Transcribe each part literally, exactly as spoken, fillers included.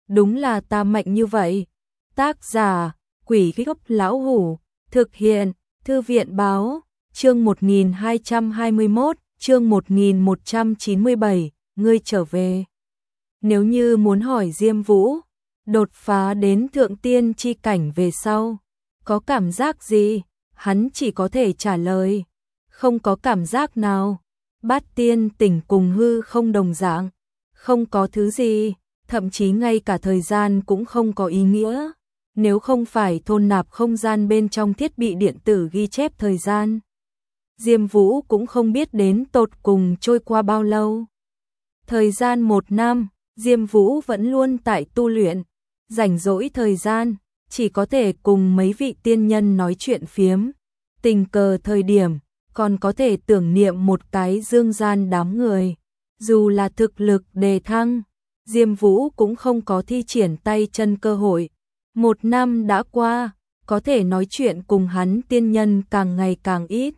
đúng là ta mạnh như vậy. Tác giả, Quỷ Gốc Lão Hủ, thực hiện, Thư viện Báo, chương một nghìn hai trăm hai mươi mốt, chương một nghìn một trăm chín mươi bảy, ngươi trở về. Nếu như muốn hỏi Diêm Vũ, đột phá đến thượng tiên chi cảnh về sau, có cảm giác gì? Hắn chỉ có thể trả lời, không có cảm giác nào. Bát tiên tỉnh cùng hư không đồng dạng, không có thứ gì, thậm chí ngay cả thời gian cũng không có ý nghĩa. Nếu không phải thôn nạp không gian bên trong thiết bị điện tử ghi chép thời gian, Diêm Vũ cũng không biết đến tột cùng trôi qua bao lâu. Thời gian một năm, Diêm Vũ vẫn luôn tại tu luyện, rảnh rỗi thời gian, chỉ có thể cùng mấy vị tiên nhân nói chuyện phiếm. Tình cờ thời điểm, còn có thể tưởng niệm một cái dương gian đám người. Dù là thực lực đề thăng, Diêm Vũ cũng không có thi triển tay chân cơ hội. Một năm đã qua, có thể nói chuyện cùng hắn tiên nhân càng ngày càng ít.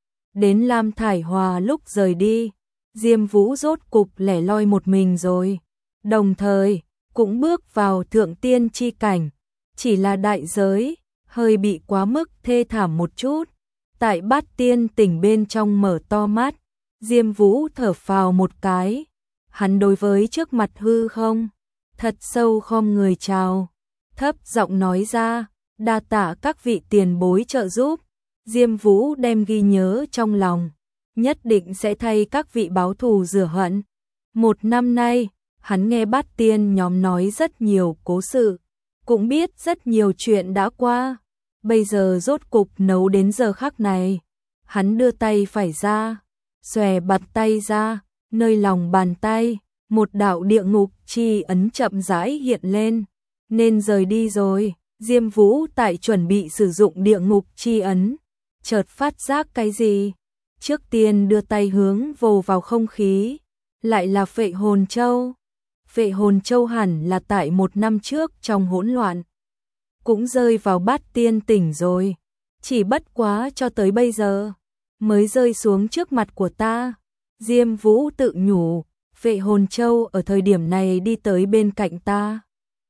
Đến Lam Thải Hòa lúc rời đi, Diêm Vũ rốt cục lẻ loi một mình rồi. Đồng thời, cũng bước vào thượng tiên chi cảnh. Chỉ là đại giới, hơi bị quá mức thê thảm một chút. Tại Bát tiên tỉnh bên trong mở to mắt, Diêm Vũ thở phào một cái. Hắn đối với trước mặt hư không, thật sâu khom người chào, thấp giọng nói ra, đa tạ các vị tiền bối trợ giúp. Diêm Vũ đem ghi nhớ trong lòng, nhất định sẽ thay các vị báo thù rửa hận. Một năm nay, hắn nghe Bát tiên nhóm nói rất nhiều cố sự, cũng biết rất nhiều chuyện đã qua. Bây giờ rốt cục nấu đến giờ khắc này, hắn đưa tay phải ra, xòe bạt tay ra, nơi lòng bàn tay, một đạo địa ngục chi ấn chậm rãi hiện lên, nên rời đi rồi. Diêm Vũ tại chuẩn bị sử dụng địa ngục chi ấn, chợt phát giác cái gì, trước tiên đưa tay hướng vồ vào không khí, lại là Phệ Hồn Châu. Phệ Hồn Châu hẳn là tại một năm trước trong hỗn loạn, cũng rơi vào Bát tiên tỉnh rồi, chỉ bất quá cho tới bây giờ mới rơi xuống trước mặt của ta. Diêm Vũ tự nhủ, Phệ Hồn Châu ở thời điểm này đi tới bên cạnh ta,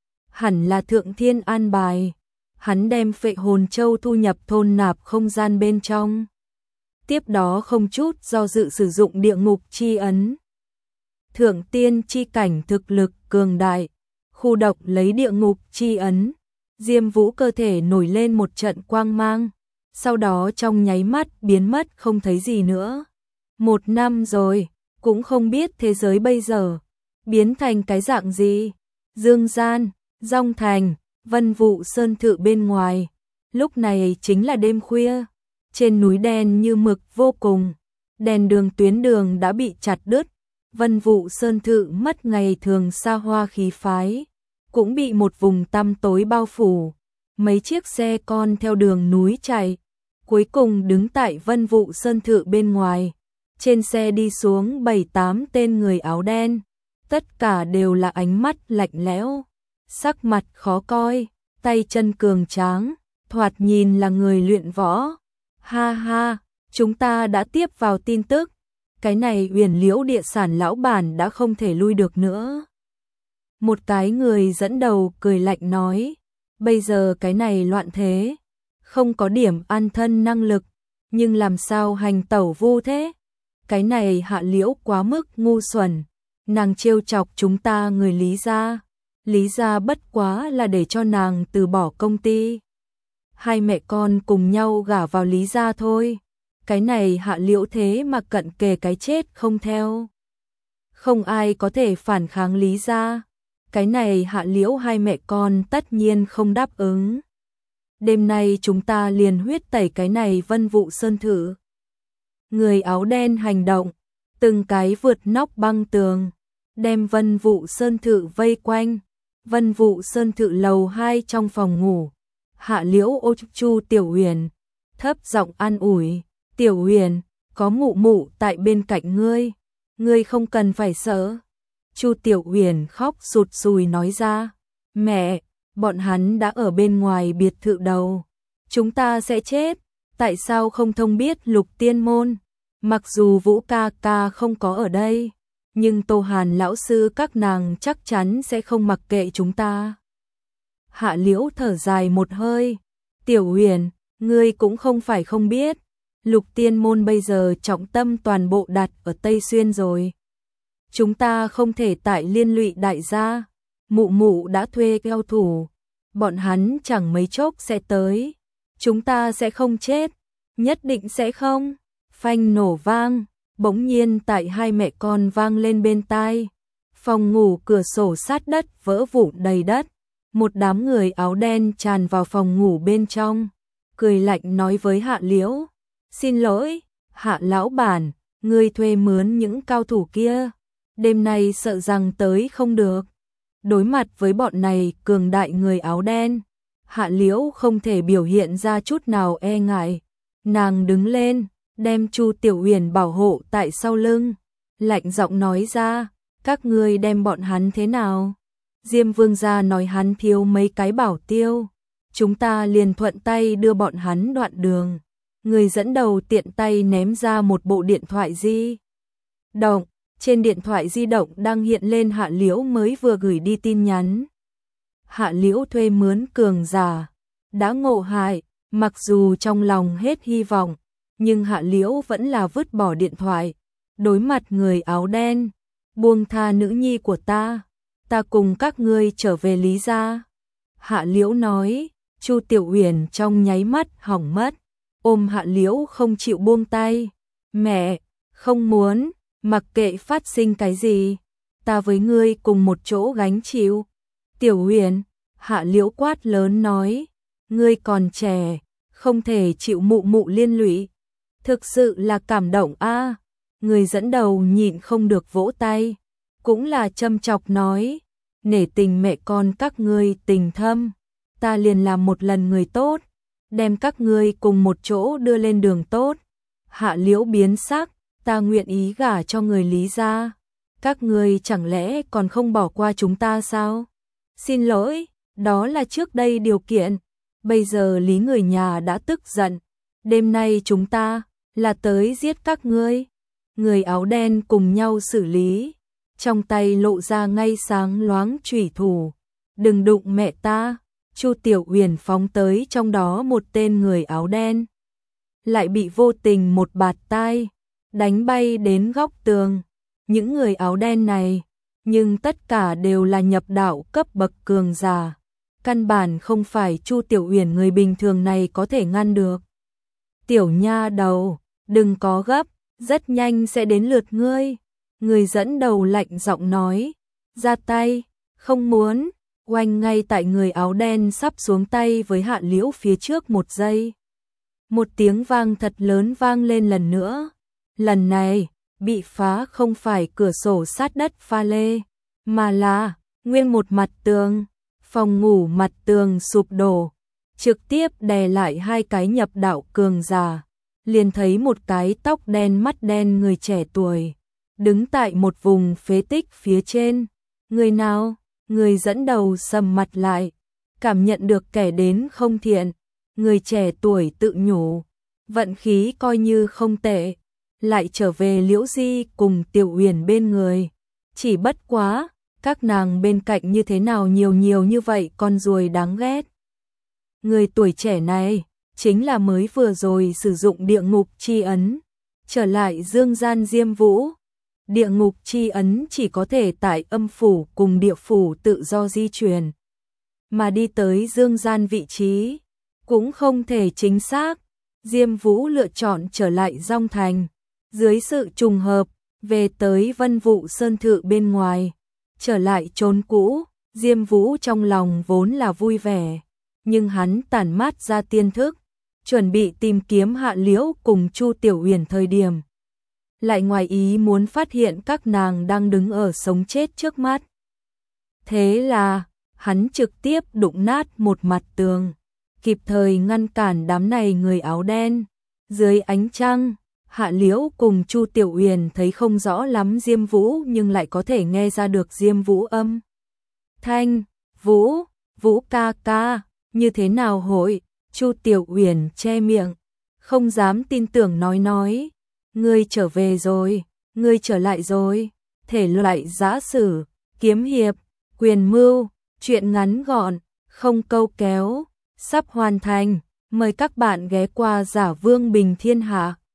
hẳn là thượng thiên an bài. Hắn đem Phệ Hồn Châu thu nhập thôn nạp không gian bên trong, tiếp đó không chút do dự sử dụng địa ngục chi ấn. Thượng tiên chi cảnh thực lực cường đại, khu độc lấy địa ngục chi ấn, Diêm Vũ cơ thể nổi lên một trận quang mang, sau đó trong nháy mắt biến mất không thấy gì nữa. Một năm rồi, cũng không biết thế giới bây giờ biến thành cái dạng gì. Dương gian, Dong Thành, Vân Vụ Sơn Thự bên ngoài, lúc này chính là đêm khuya, trên núi đen như mực vô cùng, đèn đường tuyến đường đã bị chặt đứt. Vân Vụ Sơn Thự mất ngày thường xa hoa khí phái, cũng bị một vùng tăm tối bao phủ. Mấy chiếc xe con theo đường núi chạy, cuối cùng đứng tại Vân Vụ Sơn Thự bên ngoài. Trên xe đi xuống bảy tám tên người áo đen, tất cả đều là ánh mắt lạnh lẽo, sắc mặt khó coi, tay chân cường tráng, thoạt nhìn là người luyện võ. Ha ha, chúng ta đã tiếp vào tin tức, cái này Huyền Liễu địa sản lão bản đã không thể lui được nữa. Một cái người dẫn đầu cười lạnh nói, bây giờ cái này loạn thế, không có điểm an thân năng lực, nhưng làm sao hành tẩu vu thế? Cái này Hạ Liễu quá mức ngu xuẩn, nàng trêu chọc chúng ta người Lý gia. Lý gia bất quá là để cho nàng từ bỏ công ty, hai mẹ con cùng nhau gả vào Lý gia thôi. Cái này Hạ Liễu thế mà cận kề cái chết không theo, không ai có thể phản kháng Lý gia. Cái này Hạ Liễu hai mẹ con tất nhiên không đáp ứng. Đêm nay chúng ta liền huyết tẩy cái này Vân Vụ Sơn Thự. Người áo đen hành động, từng cái vượt nóc băng tường, đem Vân Vụ Sơn Thự vây quanh. Vân Vụ Sơn Thự lầu hai trong phòng ngủ, Hạ Liễu ôm Chu Tiểu Huyền, thấp giọng an ủi, Tiểu Huyền, có mụ mụ tại bên cạnh ngươi, ngươi không cần phải sợ. Chu Tiểu Huyền khóc sụt sùi nói ra, mẹ, bọn hắn đã ở bên ngoài biệt thự đầu, chúng ta sẽ chết, tại sao không thông biết Lục Tiên Môn? Mặc dù Vũ ca ca không có ở đây, nhưng Tô Hàn lão sư các nàng chắc chắn sẽ không mặc kệ chúng ta. Hạ Liễu thở dài một hơi, Tiểu Huyền, ngươi cũng không phải không biết, Lục Tiên môn bây giờ trọng tâm toàn bộ đặt ở Tây Xuyên rồi. Chúng ta không thể tại liên lụy đại gia, mụ mụ đã thuê cao thủ, bọn hắn chẳng mấy chốc sẽ tới, chúng ta sẽ không chết, nhất định sẽ không. Phanh nổ vang, bỗng nhiên tại hai mẹ con vang lên bên tai. Phòng ngủ cửa sổ sát đất vỡ vụn đầy đất, một đám người áo đen tràn vào phòng ngủ bên trong, cười lạnh nói với Hạ Liễu, xin lỗi, Hạ lão bản, ngươi thuê mướn những cao thủ kia, đêm nay sợ rằng tới không được. Đối mặt với bọn này cường đại người áo đen, Hạ Liễu không thể biểu hiện ra chút nào e ngại, nàng đứng lên, đem Chu Tiểu Huyền bảo hộ tại sau lưng, lạnh giọng nói ra, các ngươi đem bọn hắn thế nào? Diêm Vương gia nói hắn thiếu mấy cái bảo tiêu, chúng ta liền thuận tay đưa bọn hắn đoạn đường. Người dẫn đầu tiện tay ném ra một bộ điện thoại di động, trên điện thoại di động đang hiện lên Hạ Liễu mới vừa gửi đi tin nhắn. Hạ Liễu thuê mướn cường giả, đã ngộ hại, mặc dù trong lòng hết hy vọng, nhưng Hạ Liễu vẫn là vứt bỏ điện thoại, đối mặt người áo đen, buông tha nữ nhi của ta, ta cùng các ngươi trở về Lý gia. Hạ Liễu nói, Chu Tiểu Huyền trong nháy mắt hỏng mất, ôm Hạ Liễu không chịu buông tay, mẹ, không muốn, mặc kệ phát sinh cái gì, ta với ngươi cùng một chỗ gánh chịu. Tiểu Huyền, Hạ Liễu quát lớn nói, ngươi còn trẻ, không thể chịu mụ mụ liên lụy. Thực sự là cảm động a. Người dẫn đầu nhịn không được vỗ tay, cũng là châm chọc nói, nể tình mẹ con các ngươi tình thâm, ta liền làm một lần người tốt, đem các ngươi cùng một chỗ đưa lên đường tốt. Hạ Liễu biến sắc, ta nguyện ý gả cho người Lý gia, các ngươi chẳng lẽ còn không bỏ qua chúng ta sao? Xin lỗi, đó là trước đây điều kiện, bây giờ Lý người nhà đã tức giận, đêm nay chúng ta là tới giết các ngươi. Người áo đen cùng nhau xử lý, trong tay lộ ra ngay sáng loáng chủy thủ, đừng đụng mẹ ta. Chu Tiểu Huyền phóng tới trong đó một tên người áo đen, lại bị vô tình một bạt tai đánh bay đến góc tường. Những người áo đen này, nhưng tất cả đều là nhập đạo cấp bậc cường giả, căn bản không phải Chu Tiểu Huyền người bình thường này có thể ngăn được. Tiểu nha đầu, đừng có gấp, rất nhanh sẽ đến lượt ngươi. Người dẫn đầu lạnh giọng nói, ra tay, không muốn. Oanh, ngay tại người áo đen sắp xuống tay với Hạ Liễu phía trước một giây, một tiếng vang thật lớn vang lên lần nữa. Lần này, bị phá không phải cửa sổ sát đất pha lê, mà là nguyên một mặt tường. Phòng ngủ mặt tường sụp đổ, trực tiếp đè lại hai cái nhập đạo cường giả. Liền thấy một cái tóc đen mắt đen người trẻ tuổi, đứng tại một vùng phế tích phía trên. Người nào? Người dẫn đầu sầm mặt lại, cảm nhận được kẻ đến không thiện. Người trẻ tuổi tự nhủ, vận khí coi như không tệ, lại trở về Liễu Di cùng Tiểu Huyền bên người. Chỉ bất quá, các nàng bên cạnh như thế nào nhiều nhiều như vậy con ruồi đáng ghét. Người tuổi trẻ này, chính là mới vừa rồi sử dụng địa ngục chi ấn, trở lại dương gian Diêm Vũ. Địa ngục chi ấn chỉ có thể tại âm phủ cùng địa phủ tự do di chuyển, mà đi tới dương gian vị trí cũng không thể chính xác. Diêm Vũ lựa chọn trở lại Dong Thành, dưới sự trùng hợp về tới Vân Vũ Sơn Thự bên ngoài, trở lại chốn cũ. Diêm Vũ trong lòng vốn là vui vẻ, nhưng hắn tản mát ra tiên thức, chuẩn bị tìm kiếm Hạ Liễu cùng Chu Tiểu Huyền thời điểm, lại ngoài ý muốn phát hiện các nàng đang đứng ở sống chết trước mắt. Thế là, hắn trực tiếp đụng nát một mặt tường, kịp thời ngăn cản đám này người áo đen. Dưới ánh trăng, Hạ Liễu cùng Chu Tiểu Huyền thấy không rõ lắm Diêm Vũ nhưng lại có thể nghe ra được Diêm Vũ âm thanh. Vũ, Vũ ca ca, như thế nào hội? Chu Tiểu Huyền che miệng, không dám tin tưởng nói nói. Ngươi trở về rồi, ngươi trở lại rồi. thể loại giã sử, kiếm hiệp, quyền mưu, truyện ngắn gọn, không câu kéo, sắp hoàn thành. Mời các bạn ghé qua Giả Vương Bình Thiên Hạ.